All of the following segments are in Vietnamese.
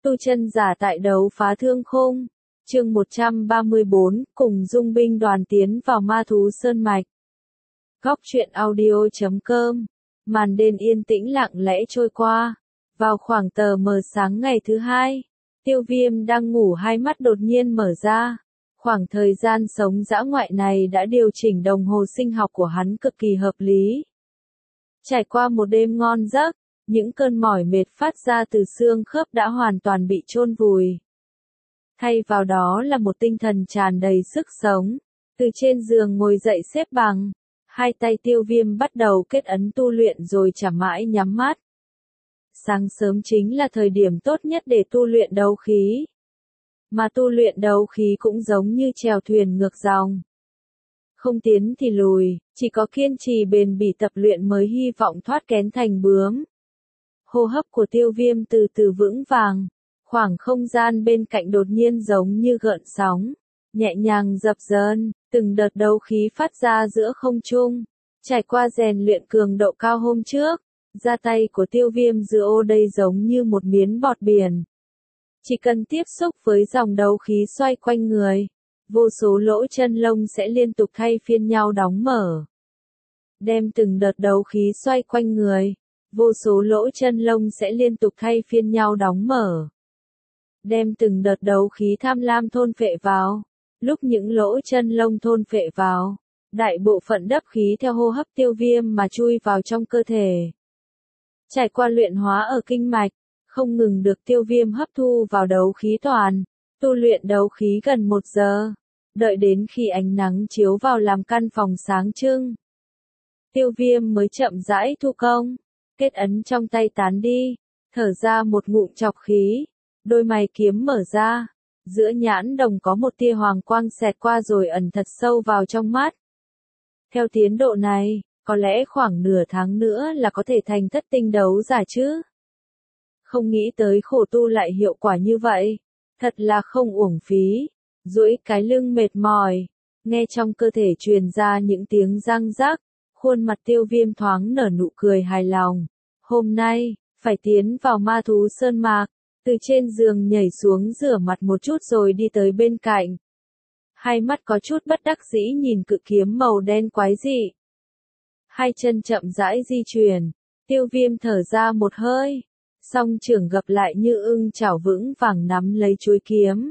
Tu chân giả tại đấu phá thương khung. Chương 134, cùng dung binh đoàn tiến vào ma thú sơn mạch. Góc truyện audio.com. Màn đêm yên tĩnh lặng lẽ trôi qua. Vào khoảng tờ mờ sáng ngày thứ hai, Tiêu Viêm đang ngủ, hai mắt đột nhiên mở ra. Khoảng thời gian sống dã ngoại này đã điều chỉnh đồng hồ sinh học của hắn cực kỳ hợp lý. Trải qua một đêm ngon giấc, những cơn mỏi mệt phát ra từ xương khớp đã hoàn toàn bị chôn vùi. Thay vào đó là một tinh thần tràn đầy sức sống. Từ trên giường ngồi dậy xếp bằng, hai tay Tiêu Viêm bắt đầu kết ấn tu luyện rồi chả mãi nhắm mắt. Sáng sớm chính là thời điểm tốt nhất để tu luyện đấu khí. Mà tu luyện đấu khí cũng giống như chèo thuyền ngược dòng. Không tiến thì lùi, chỉ có kiên trì bền bỉ tập luyện mới hy vọng thoát kén thành bướm. Hô hấp của Tiêu Viêm từ từ vững vàng, khoảng không gian bên cạnh đột nhiên giống như gợn sóng, nhẹ nhàng dập dờn, từng đợt đấu khí phát ra giữa không trung. Trải qua rèn luyện cường độ cao hôm trước, da tay của Tiêu Viêm giữa ô đây giống như một miếng bọt biển. Chỉ cần tiếp xúc với dòng đấu khí xoay quanh người, vô số lỗ chân lông sẽ liên tục thay phiên nhau đóng mở. Đem từng đợt đấu khí xoay quanh người, vô số lỗ chân lông sẽ liên tục thay phiên nhau đóng mở. Đem từng đợt đấu khí tham lam thôn phệ vào. Lúc những lỗ chân lông thôn phệ vào, đại bộ phận đắp khí theo hô hấp Tiêu Viêm mà chui vào trong cơ thể. Trải qua luyện hóa ở kinh mạch, không ngừng được Tiêu Viêm hấp thu vào đấu khí toàn. Tu luyện đấu khí gần 1 giờ, đợi đến khi ánh nắng chiếu vào làm căn phòng sáng trưng. Tiêu Viêm mới chậm rãi thu công, kết ấn trong tay tán đi, thở ra một ngụm trọc khí, đôi mày kiếm mở ra, giữa nhãn đồng có một tia hoàng quang xẹt qua rồi ẩn thật sâu vào trong mắt. Theo tiến độ này, có lẽ khoảng nửa tháng nữa là có thể thành thất tinh đấu giả chứ. Không nghĩ tới khổ tu lại hiệu quả như vậy, thật là không uổng phí. Duỗi cái lưng mệt mỏi, nghe trong cơ thể truyền ra những tiếng răng rắc, khuôn mặt Tiêu Viêm thoáng nở nụ cười hài lòng. Hôm nay, phải tiến vào ma thú sơn mạc, từ trên giường nhảy xuống rửa mặt một chút rồi đi tới bên cạnh. Hai mắt có chút bất đắc dĩ nhìn cự kiếm màu đen quái dị. Hai chân chậm rãi di chuyển, Tiêu Viêm thở ra một hơi, song trưởng gập lại như ưng chảo vững vàng nắm lấy chuôi kiếm.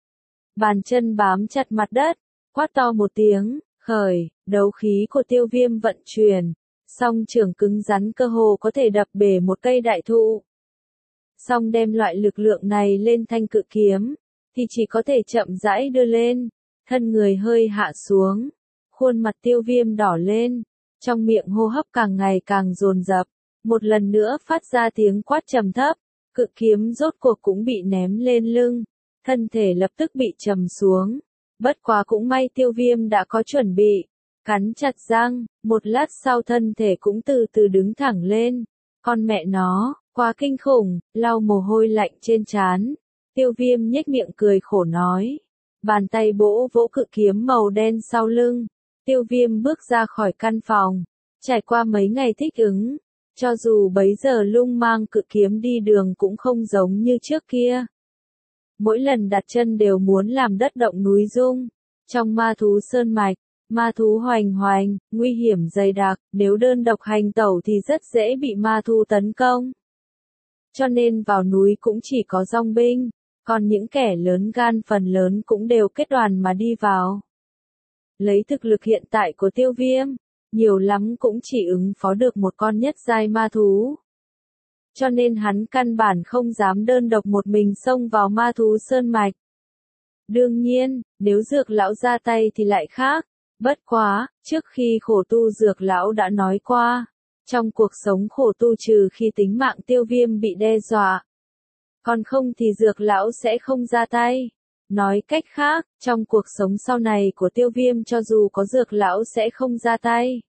Bàn chân bám chặt mặt đất, quát to một tiếng, khởi, đấu khí của Tiêu Viêm vận chuyển, song trưởng cứng rắn cơ hồ có thể đập bể một cây đại thụ. Song đem loại lực lượng này lên thanh cự kiếm, thì chỉ có thể chậm rãi đưa lên, thân người hơi hạ xuống, khuôn mặt Tiêu Viêm đỏ lên, trong miệng hô hấp càng ngày càng dồn dập, một lần nữa phát ra tiếng quát trầm thấp, cự kiếm rốt cuộc cũng bị ném lên lưng, thân thể lập tức bị trầm xuống. Bất quá cũng may Tiêu Viêm đã có chuẩn bị, cắn chặt răng, một lát sau thân thể cũng từ từ đứng thẳng lên. Con mẹ nó, quá kinh khủng, lau mồ hôi lạnh trên trán. Tiêu Viêm nhếch miệng cười khổ nói. Bàn tay vỗ vỗ cự kiếm màu đen sau lưng. Tiêu Viêm bước ra khỏi căn phòng. Trải qua mấy ngày thích ứng, cho dù bấy giờ lung mang cự kiếm đi đường cũng không giống như trước kia. Mỗi lần đặt chân đều muốn làm đất động núi rung. Trong ma thú sơn mạch, ma thú hoành hoành, nguy hiểm dày đặc, nếu đơn độc hành tẩu thì rất dễ bị ma thú tấn công. Cho nên vào núi cũng chỉ có dòng binh, còn những kẻ lớn gan phần lớn cũng đều kết đoàn mà đi vào. Lấy thực lực hiện tại của Tiêu Viêm, nhiều lắm cũng chỉ ứng phó được một con nhất giai ma thú. Cho nên hắn căn bản không dám đơn độc một mình xông vào ma thú sơn mạch. Đương nhiên, nếu Dược lão ra tay thì lại khác. Bất quá, trước khi khổ tu Dược lão đã nói qua, trong cuộc sống khổ tu trừ khi tính mạng Tiêu Viêm bị đe dọa, còn không thì Dược lão sẽ không ra tay. Nói cách khác, trong cuộc sống sau này của Tiêu Viêm cho dù có Dược lão sẽ không ra tay.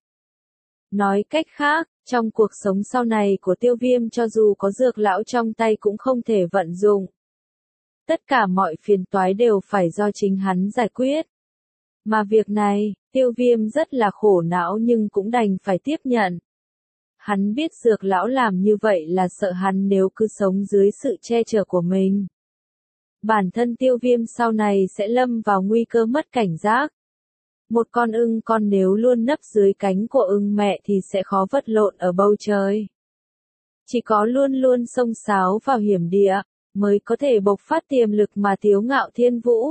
Nói cách khác, trong cuộc sống sau này của Tiêu Viêm cho dù có Dược lão trong tay cũng không thể vận dụng. Tất cả mọi phiền toái đều phải do chính hắn giải quyết. Mà việc này, Tiêu Viêm rất là khổ não nhưng cũng đành phải tiếp nhận. Hắn biết Dược lão làm như vậy là sợ hắn nếu cứ sống dưới sự che chở của mình. Bản thân Tiêu Viêm sau này sẽ lâm vào nguy cơ mất cảnh giác. Một con ưng con nếu luôn nấp dưới cánh của ưng mẹ thì sẽ khó vật lộn ở bầu trời. Chỉ có luôn luôn xông xáo vào hiểm địa, mới có thể bộc phát tiềm lực mà tiếu ngạo thiên vũ.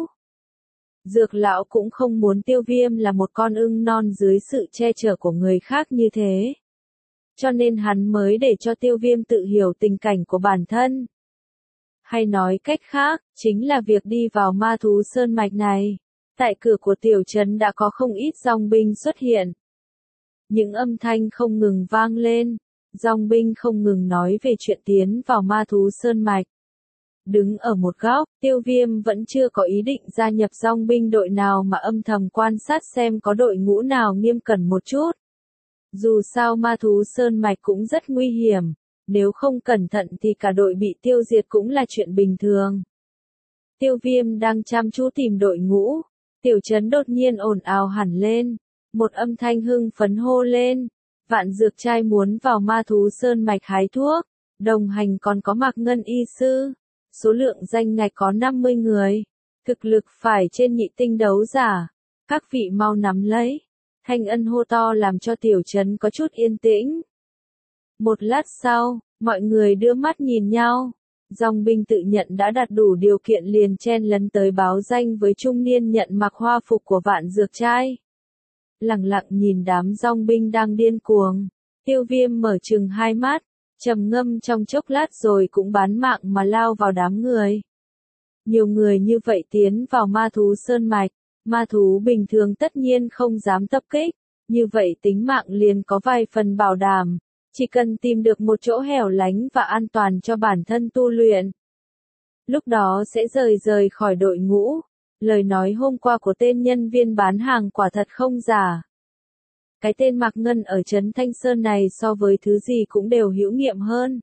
Dược lão cũng không muốn Tiêu Viêm là một con ưng non dưới sự che chở của người khác như thế. Cho nên hắn mới để cho Tiêu Viêm tự hiểu tình cảnh của bản thân. Hay nói cách khác, chính là việc đi vào ma thú sơn mạch này. Tại cửa của tiểu trấn đã có không ít dòng binh xuất hiện. Những âm thanh không ngừng vang lên, dòng binh không ngừng nói về chuyện tiến vào ma thú sơn mạch. Đứng ở một góc, Tiêu Viêm vẫn chưa có ý định gia nhập dòng binh đội nào mà âm thầm quan sát xem có đội ngũ nào nghiêm cẩn một chút. Dù sao ma thú sơn mạch cũng rất nguy hiểm, nếu không cẩn thận thì cả đội bị tiêu diệt cũng là chuyện bình thường. Tiêu Viêm đang chăm chú tìm đội ngũ, tiểu trấn đột nhiên ồn ào hẳn lên, một âm thanh hưng phấn hô lên, Vạn Dược trai muốn vào ma thú sơn mạch hái thuốc, đồng hành còn có Mạc Ngân y sư, số lượng danh ngạch có 50 người, thực lực phải trên nhị tinh đấu giả, các vị mau nắm lấy. Thanh Ân hô to làm cho tiểu trấn có chút yên tĩnh. Một lát sau, mọi người đưa mắt nhìn nhau. Dòng binh tự nhận đã đạt đủ điều kiện liền chen lấn tới báo danh với trung niên nhận mặc hoa phục của Vạn Dược trai. Lặng lặng nhìn đám dòng binh đang điên cuồng. Tiêu Viêm mở trừng hai mắt, trầm ngâm trong chốc lát rồi cũng bán mạng mà lao vào đám người. Nhiều người như vậy tiến vào ma thú sơn mạch. Ma thú bình thường tất nhiên không dám tập kích, như vậy tính mạng liền có vài phần bảo đảm, chỉ cần tìm được một chỗ hẻo lánh và an toàn cho bản thân tu luyện. Lúc đó sẽ rời khỏi đội ngũ, lời nói hôm qua của tên nhân viên bán hàng quả thật không giả. Cái tên Mạc Ngân ở trấn Thanh Sơn này so với thứ gì cũng đều hữu nghiệm hơn.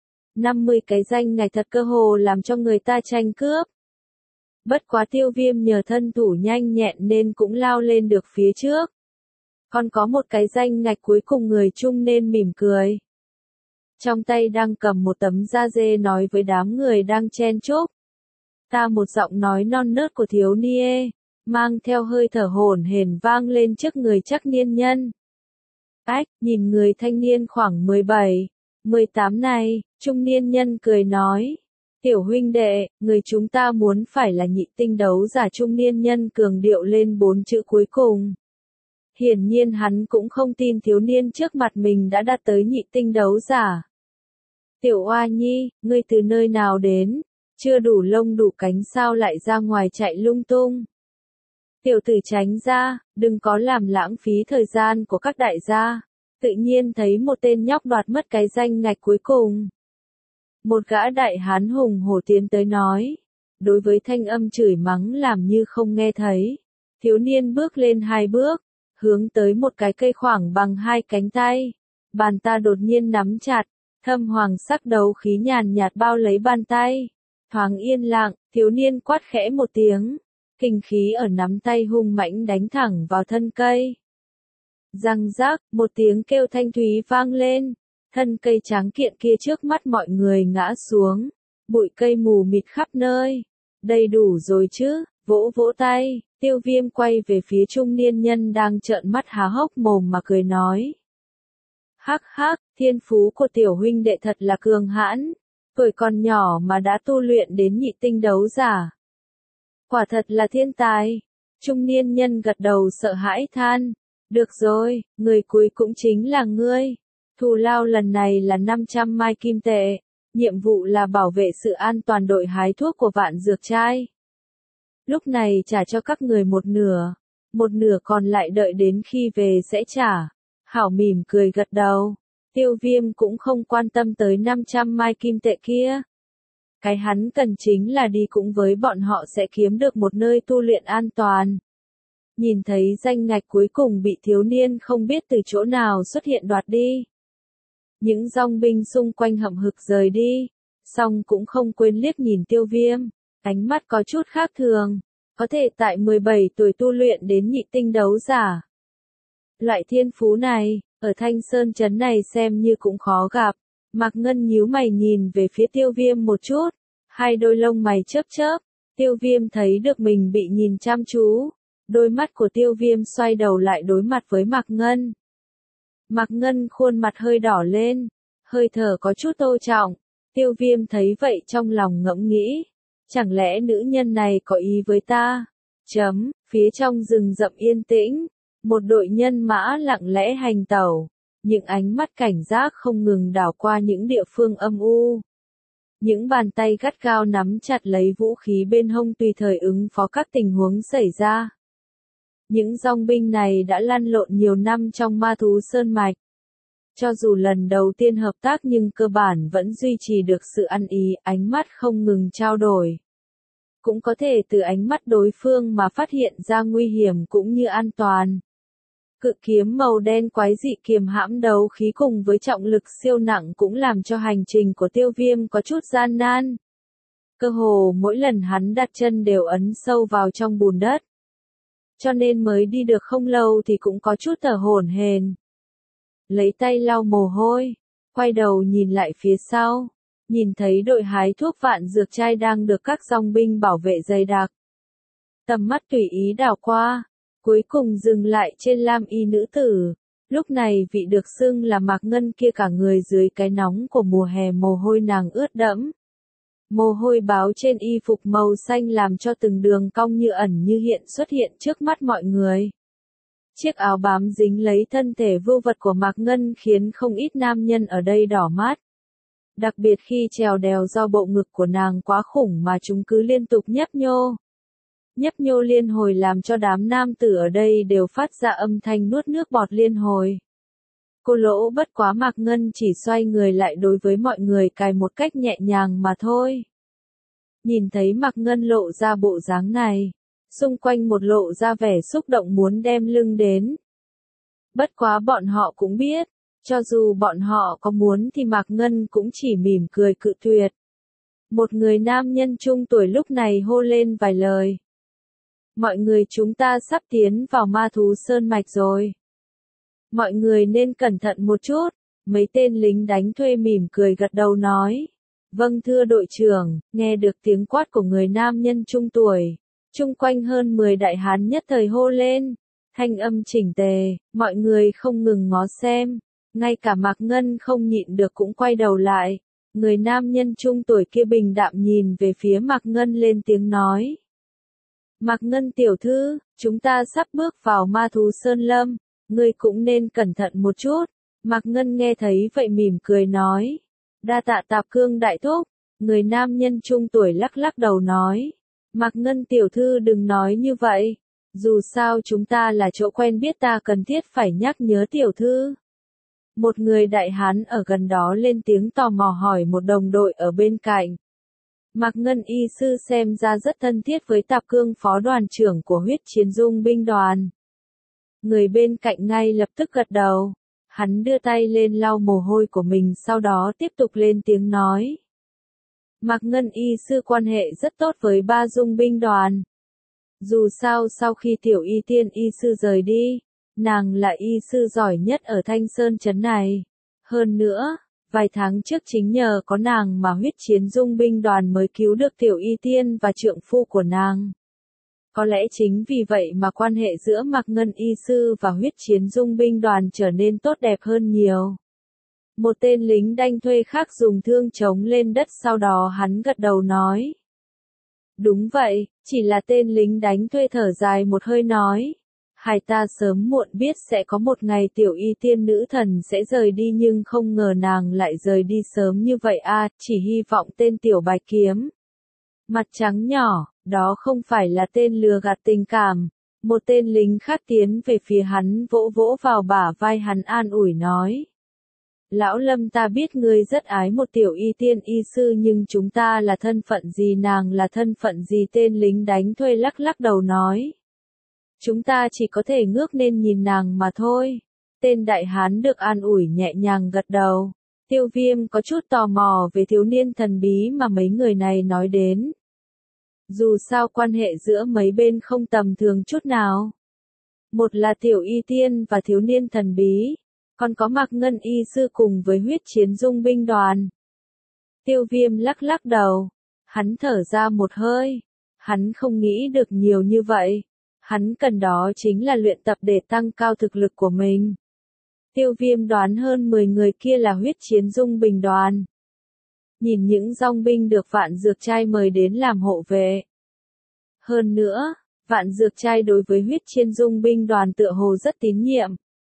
50 cái danh ngạch thật cơ hồ làm cho người ta tranh cướp. Bất quá Tiêu Viêm nhờ thân thủ nhanh nhẹn nên cũng lao lên được phía trước. Còn có một cái danh ngạch cuối cùng người chung nên mỉm cười. Trong tay đang cầm một tấm da dê nói với đám người đang chen chúc. Ta một giọng nói non nớt của thiếu niên, mang theo hơi thở hổn hển vang lên trước người trắc niên nhân. Ách, nhìn người thanh niên khoảng 17, 18 này, trung niên nhân cười nói. Tiểu huynh đệ, người chúng ta muốn phải là nhị tinh đấu giả trung niên nhân cường điệu lên 4 chữ cuối cùng. Hiển nhiên hắn cũng không tin thiếu niên trước mặt mình đã đạt tới nhị tinh đấu giả. Tiểu oa nhi, ngươi từ nơi nào đến? Chưa đủ lông đủ cánh sao lại ra ngoài chạy lung tung? Tiểu tử tránh ra, đừng có làm lãng phí thời gian của các đại gia. Tự nhiên thấy một tên nhóc đoạt mất cái danh ngạch cuối cùng. Một gã đại hán hùng hổ tiến tới nói. Đối với thanh âm chửi mắng làm như không nghe thấy. Thiếu niên bước lên 2 bước, hướng tới một cái cây khoảng bằng 2 cánh tay. Bàn ta đột nhiên nắm chặt, thâm hoàng sắc đấu khí nhàn nhạt bao lấy bàn tay. Thoáng yên lặng, thiếu niên quát khẽ một tiếng. Kinh khí ở nắm tay hung mãnh đánh thẳng vào thân cây. Răng rác, một tiếng kêu thanh thúy vang lên. Thân cây tráng kiện kia trước mắt mọi người ngã xuống. Bụi cây mù mịt khắp nơi. Đầy đủ rồi chứ, vỗ vỗ tay. Tiêu Viêm quay về phía trung niên nhân đang trợn mắt há hốc mồm mà cười nói. Hắc hắc, thiên phú của tiểu huynh đệ thật là cường hãn. Tuổi còn nhỏ mà đã tu luyện đến nhị tinh đấu giả. Quả thật là thiên tài. Trung niên nhân gật đầu sợ hãi than. Được rồi, người cuối cũng chính là ngươi. Thù lao lần này là 500 mai kim tệ. Nhiệm vụ là bảo vệ sự an toàn đội hái thuốc của Vạn Dược trai. Lúc này trả cho các người một nửa còn lại đợi đến khi về sẽ trả. Hảo mỉm cười gật đầu. Tiêu Viêm cũng không quan tâm tới 500 mai kim tệ kia. Cái hắn cần chính là đi cùng với bọn họ sẽ kiếm được một nơi tu luyện an toàn. Nhìn thấy danh ngạch cuối cùng bị thiếu niên không biết từ chỗ nào xuất hiện đoạt đi. Những dòng binh xung quanh hậm hực rời đi, song cũng không quên liếc nhìn Tiêu Viêm, ánh mắt có chút khác thường, có thể tại 17 tuổi tu luyện đến nhị tinh đấu giả. Loại thiên phú này, Ở Thanh Sơn trấn này xem như cũng khó gặp. Mạc Ngân nhíu mày nhìn về phía Tiêu Viêm một chút, hai đôi lông mày chớp chớp, Tiêu Viêm thấy được mình bị nhìn chăm chú, đôi mắt của Tiêu Viêm xoay đầu lại đối mặt với Mạc Ngân. Mạc Ngân khuôn mặt hơi đỏ lên, hơi thở có chút tô trọng, Tiêu Viêm thấy vậy trong lòng ngẫm nghĩ, chẳng lẽ nữ nhân này có ý với ta? Phía trong rừng rậm yên tĩnh, một đội nhân mã lặng lẽ hành tẩu, những ánh mắt cảnh giác không ngừng đảo qua những địa phương âm u. Những bàn tay gắt gao nắm chặt lấy vũ khí bên hông tùy thời ứng phó các tình huống xảy ra. Những dòng binh này đã lăn lộn nhiều năm trong ma thú sơn mạch. Cho dù lần đầu tiên hợp tác nhưng cơ bản vẫn duy trì được sự ăn ý, ánh mắt không ngừng trao đổi. Cũng có thể từ ánh mắt đối phương mà phát hiện ra nguy hiểm cũng như an toàn. Cự kiếm màu đen quái dị kiềm hãm đấu khí cùng với trọng lực siêu nặng cũng làm cho hành trình của Tiêu Viêm có chút gian nan. Cơ hồ mỗi lần hắn đặt chân đều ấn sâu vào trong bùn đất. Cho nên mới đi được không lâu thì cũng có chút thở hổn hển. Lấy tay lau mồ hôi, quay đầu nhìn lại phía sau, nhìn thấy đội hái thuốc vạn dược trai đang được các dòng binh bảo vệ dày đặc. Tầm mắt tùy ý đảo qua, cuối cùng dừng lại trên lam y nữ tử. Lúc này vị được xưng là Mạc Ngân kia cả người dưới cái nóng của mùa hè mồ hôi nàng ướt đẫm. Mồ hôi báo trên y phục màu xanh làm cho từng đường cong như ẩn như hiện xuất hiện trước mắt mọi người. Chiếc áo bám dính lấy thân thể vưu vật của Mạc Ngân khiến không ít nam nhân ở đây đỏ mắt. Đặc biệt khi trèo đèo do bộ ngực của nàng quá khủng mà chúng cứ liên tục nhấp nhô. Nhấp nhô liên hồi làm cho đám nam tử ở đây đều phát ra âm thanh nuốt nước bọt liên hồi. Cô lỗ bất quá Mạc Ngân chỉ xoay người lại đối với mọi người cài một cách nhẹ nhàng mà thôi. Nhìn thấy Mạc Ngân lộ ra bộ dáng này, xung quanh một lộ ra vẻ xúc động muốn đem lưng đến. Bất quá bọn họ cũng biết, cho dù bọn họ có muốn thì Mạc Ngân cũng chỉ mỉm cười cự tuyệt. Một người nam nhân trung tuổi lúc này hô lên vài lời. Mọi người chúng ta sắp tiến vào ma thú sơn mạch rồi. Mọi người nên cẩn thận một chút, mấy tên lính đánh thuê mỉm cười gật đầu nói. Vâng thưa đội trưởng, nghe được tiếng quát của người nam nhân trung tuổi. Chung quanh hơn 10 đại hán nhất thời hô lên. Thanh âm chỉnh tề, mọi người không ngừng ngó xem. Ngay cả Mạc Ngân không nhịn được cũng quay đầu lại. Người nam nhân trung tuổi kia bình đạm nhìn về phía Mạc Ngân lên tiếng nói. Mạc Ngân tiểu thư, chúng ta sắp bước vào ma thú sơn lâm, ngươi cũng nên cẩn thận một chút. Mạc Ngân nghe thấy vậy mỉm cười nói. Đa tạ Tạp Cương đại thúc. Người nam nhân trung tuổi lắc lắc đầu nói. Mạc Ngân tiểu thư đừng nói như vậy. Dù sao chúng ta là chỗ quen biết ta cần thiết phải nhắc nhớ tiểu thư. Một người đại hán ở gần đó lên tiếng tò mò hỏi một đồng đội ở bên cạnh. Mạc Ngân y sư xem ra rất thân thiết với Tạp Cương phó đoàn trưởng của huyết chiến dung binh đoàn. Người bên cạnh ngay lập tức gật đầu. Hắn đưa tay lên lau mồ hôi của mình sau đó tiếp tục lên tiếng nói. Mạc Ngân y sư quan hệ rất tốt với ba dung binh đoàn. Dù sao sau khi tiểu y tiên y sư rời đi, nàng là y sư giỏi nhất ở Thanh Sơn trấn này. Hơn nữa, vài tháng trước chính nhờ có nàng mà huyết chiến dung binh đoàn mới cứu được tiểu y tiên và trượng phu của nàng. Có lẽ chính vì vậy mà quan hệ giữa Mạc Ngân y sư và huyết chiến dung binh đoàn trở nên tốt đẹp hơn nhiều. Một tên lính đanh thuê khác dùng thương chống lên đất sau đó hắn gật đầu nói. Đúng vậy, chỉ là tên lính đánh thuê thở dài một hơi nói. Hai ta sớm muộn biết sẽ có một ngày tiểu y tiên nữ thần sẽ rời đi nhưng không ngờ nàng lại rời đi sớm như vậy a, chỉ hy vọng tên tiểu bạch kiếm. Mặt trắng nhỏ, đó không phải là tên lừa gạt tình cảm. Một tên lính khác tiến về phía hắn vỗ vỗ vào bả vai hắn an ủi nói. Lão Lâm ta biết ngươi rất ái một tiểu y tiên y sư nhưng chúng ta là thân phận gì nàng là thân phận gì tên lính đánh thuê lắc lắc đầu nói. Chúng ta chỉ có thể ngước nên nhìn nàng mà thôi. Tên đại hán được an ủi nhẹ nhàng gật đầu. Tiêu Viêm có chút tò mò về thiếu niên thần bí mà mấy người này nói đến. Dù sao quan hệ giữa mấy bên không tầm thường chút nào. Một là tiểu y tiên và thiếu niên thần bí. còn có Mạc Ngân y sư cùng với huyết chiến dung binh đoàn. Tiêu Viêm lắc lắc đầu, hắn thở ra một hơi, hắn không nghĩ được nhiều như vậy, hắn cần đó chính là luyện tập để tăng cao thực lực của mình. Tiêu Viêm đoán hơn 10 người kia là huyết chiến dung binh đoàn. Nhìn những dòng binh được Vạn Dược Trai mời đến làm hộ vệ. Hơn nữa, Vạn Dược Trai đối với huyết chiến dung binh đoàn tựa hồ rất tín nhiệm.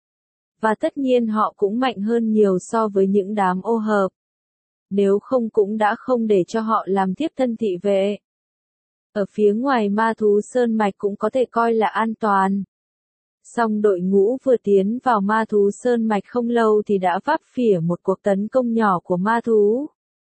Và tất nhiên họ cũng mạnh hơn nhiều so với những đám ô hợp. Nếu không cũng đã không để cho họ làm tiếp thân thị vệ. Ở phía ngoài ma thú sơn mạch cũng có thể coi là an toàn. Song đội ngũ vừa tiến vào ma thú sơn mạch không lâu thì đã vấp phải một cuộc tấn công nhỏ của ma thú.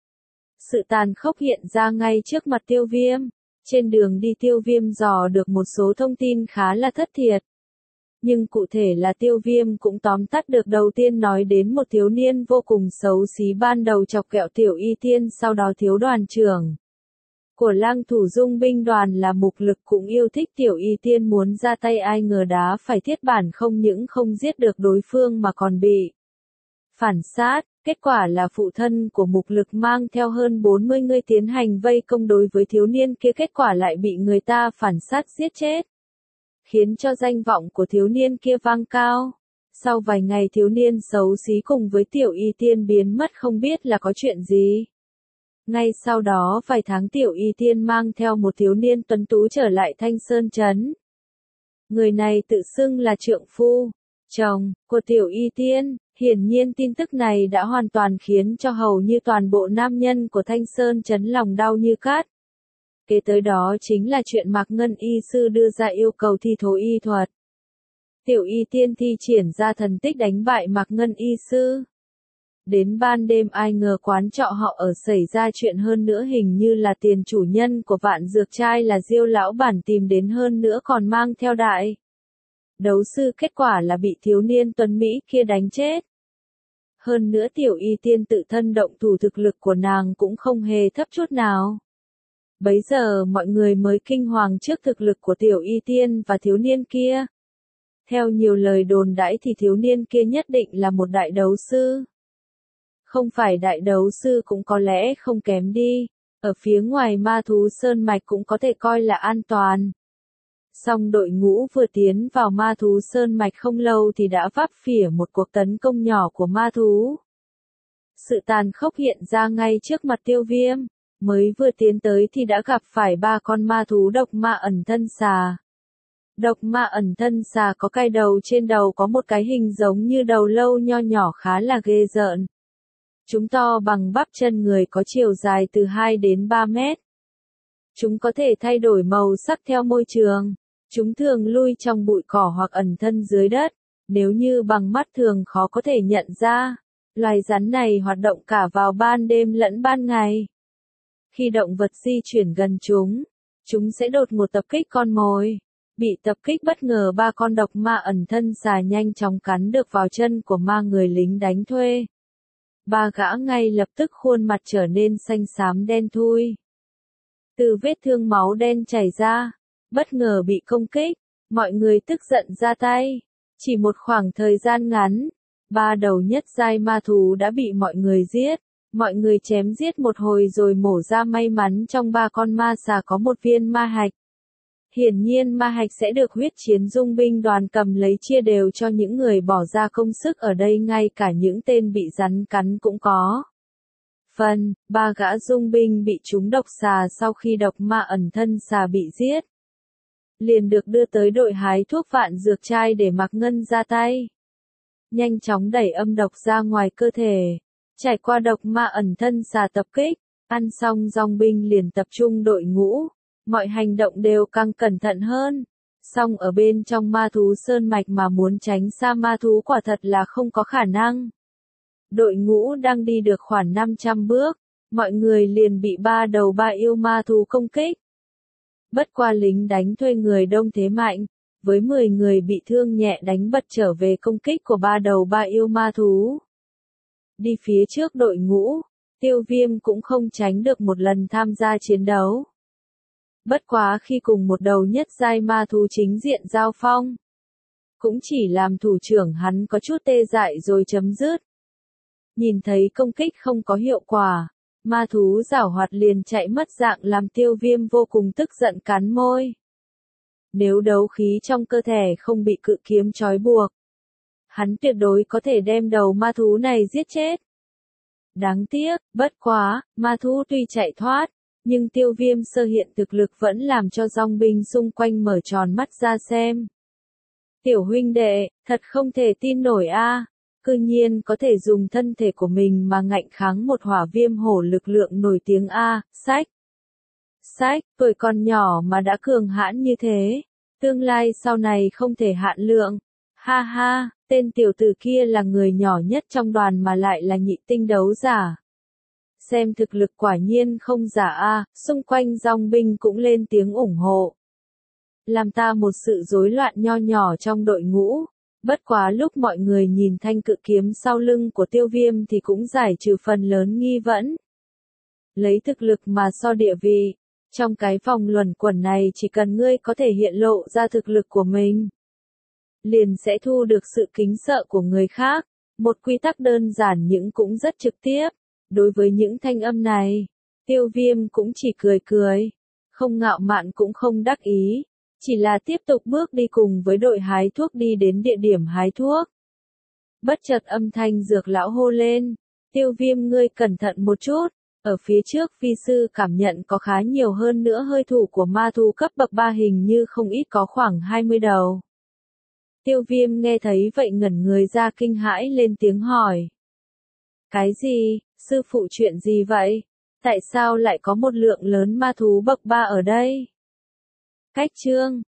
Sự tàn khốc hiện ra ngay trước mặt Tiêu Viêm. Trên đường đi Tiêu Viêm dò được một số thông tin khá là thất thiệt. Nhưng cụ thể là Tiêu Viêm cũng tóm tắt được. Đầu tiên nói đến một thiếu niên vô cùng xấu xí ban đầu chọc kẹo Tiểu Y Tiên, sau đó thiếu đoàn trưởng của Lang Thủ Dung binh đoàn là Mục Lực cũng yêu thích Tiểu Y Tiên, muốn ra tay, ai ngờ đá phải thiết bản, không những không giết được đối phương mà còn bị phản sát. Kết quả là phụ thân của Mục Lực mang theo hơn 40 người tiến hành vây công đối với thiếu niên kia, kết quả lại bị người ta phản sát giết chết, khiến cho danh vọng của thiếu niên kia vang cao. Sau vài ngày thiếu niên xấu xí cùng với Tiểu Y Tiên biến mất không biết là có chuyện gì. Ngay sau đó vài tháng Tiểu Y Tiên mang theo một thiếu niên tuấn tú trở lại Thanh Sơn Trấn. Người này tự xưng là trượng phu, chồng của Tiểu Y Tiên. Hiển nhiên tin tức này đã hoàn toàn khiến cho hầu như toàn bộ nam nhân của Thanh Sơn Trấn lòng đau như cát. Kế tới đó chính là chuyện Mạc Ngân y sư đưa ra yêu cầu thi thố y thuật. Tiểu Y Tiên thi triển ra thần tích đánh bại Mạc Ngân y sư. Đến ban đêm ai ngờ quán trọ họ ở xảy ra chuyện, hơn nữa hình như là tiền chủ nhân của Vạn Dược Trai là Diêu lão bản tìm đến, hơn nữa còn mang theo đại đấu sư, kết quả là bị thiếu niên tuấn Mỹ kia đánh chết. Hơn nữa Tiểu Y Tiên tự thân động thủ, thực lực của nàng cũng không hề thấp chút nào. Bấy giờ mọi người mới kinh hoàng trước thực lực của Tiểu Y Tiên và thiếu niên kia. Theo nhiều lời đồn đãi thì thiếu niên kia nhất định là một đại đấu sư. Không phải đại đấu sư cũng có lẽ không kém đi. Ở phía ngoài ma thú sơn mạch cũng có thể coi là an toàn. Song đội ngũ vừa tiến vào ma thú sơn mạch không lâu thì đã vấp phải một cuộc tấn công nhỏ của ma thú. Sự tàn khốc hiện ra ngay trước mặt Tiêu Viêm. Mới vừa tiến tới thì đã gặp phải 3 con ma thú độc ma ẩn thân xà. Độc ma ẩn thân xà có cái đầu, trên đầu có một cái hình giống như đầu lâu nho nhỏ khá là ghê rợn. Chúng to bằng bắp chân người, có chiều dài từ 2 đến 3 mét. Chúng có thể thay đổi màu sắc theo môi trường. Chúng thường lui trong bụi cỏ hoặc ẩn thân dưới đất. Nếu như bằng mắt thường khó có thể nhận ra. Loài rắn này hoạt động cả vào ban đêm lẫn ban ngày. Khi động vật di chuyển gần chúng sẽ đột ngột tập kích con mồi. Bị tập kích bất ngờ, 3 con độc ma ẩn thân xà nhanh chóng cắn được vào chân của ma người lính đánh thuê. 3 gã ngay lập tức khuôn mặt trở nên xanh xám đen thui. Từ vết thương máu đen chảy ra, bất ngờ bị công kích, mọi người tức giận ra tay. Chỉ một khoảng thời gian ngắn, 3 đầu nhất giai ma thú đã bị mọi người giết. Mọi người chém giết một hồi rồi mổ ra, may mắn trong 3 con ma xà có một viên ma hạch. Hiển nhiên ma hạch sẽ được huyết chiến dung binh đoàn cầm lấy chia đều cho những người bỏ ra công sức ở đây, ngay cả những tên bị rắn cắn cũng có phần. 3 gã dung binh bị trúng độc xà sau khi độc ma ẩn thân xà bị giết, liền được đưa tới đội hái thuốc Vạn Dược Trai để Mạc Ngân ra tay. Nhanh chóng đẩy âm độc ra ngoài cơ thể. Trải qua độc ma ẩn thân xà tập kích, ăn xong dòng binh liền tập trung đội ngũ. Mọi hành động đều càng cẩn thận hơn. Song ở bên trong ma thú sơn mạch mà muốn tránh xa ma thú quả thật là không có khả năng. Đội ngũ đang đi được khoảng 500 bước, mọi người liền bị 3 đầu 3 yêu ma thú công kích. Bất qua lính đánh thuê người đông thế mạnh, với 10 người bị thương nhẹ đánh bật trở về công kích của 3 đầu 3 yêu ma thú. Đi phía trước đội ngũ, Tiêu Viêm cũng không tránh được một lần tham gia chiến đấu. Bất quá khi cùng một đầu nhất giai ma thú chính diện giao phong, cũng chỉ làm thủ trưởng hắn có chút tê dại rồi chấm dứt. Nhìn thấy công kích không có hiệu quả, ma thú giảo hoạt liền chạy mất dạng làm Tiêu Viêm vô cùng tức giận cắn môi. Nếu đấu khí trong cơ thể không bị cự kiếm trói buộc, hắn tuyệt đối có thể đem đầu ma thú này giết chết. Đáng tiếc, bất quá, ma thú tuy chạy thoát, nhưng Tiêu Viêm sơ hiện thực lực vẫn làm cho dòng binh xung quanh mở tròn mắt ra xem. Tiểu huynh đệ, thật không thể tin nổi a, cư nhiên có thể dùng thân thể của mình mà ngạnh kháng một hỏa viêm hổ lực lượng nổi tiếng a, sách, tuổi còn nhỏ mà đã cường hãn như thế, tương lai sau này không thể hạn lượng. Ha ha, tên tiểu tử kia là người nhỏ nhất trong đoàn mà lại là nhị tinh đấu giả. Xem thực lực quả nhiên không giả a, xung quanh dòng binh cũng lên tiếng ủng hộ. Làm ta một sự rối loạn nho nhỏ trong đội ngũ, bất quá lúc mọi người nhìn thanh cự kiếm sau lưng của Tiêu Viêm thì cũng giải trừ phần lớn nghi vấn. Lấy thực lực mà so địa vị, trong cái vòng luẩn quẩn này chỉ cần ngươi có thể hiện lộ ra thực lực của mình, liền sẽ thu được sự kính sợ của người khác. Một quy tắc đơn giản nhưng cũng rất trực tiếp. Đối với những thanh âm này, Tiêu Viêm cũng chỉ cười cười, không ngạo mạn cũng không đắc ý, chỉ là tiếp tục bước đi cùng với đội hái thuốc đi đến địa điểm hái thuốc. Bất chợt âm thanh dược lão hô lên, Tiêu Viêm ngươi cẩn thận một chút, ở phía trước phi sư cảm nhận có khá nhiều hơn nữa hơi thụ của ma thú cấp bậc 3 hình như không ít có khoảng 20 đầu. Tiêu Viêm nghe thấy vậy ngẩn người ra kinh hãi lên tiếng hỏi. Cái gì, sư phụ chuyện gì vậy? Tại sao lại có một lượng lớn ma thú bậc 3 ở đây? Cách chương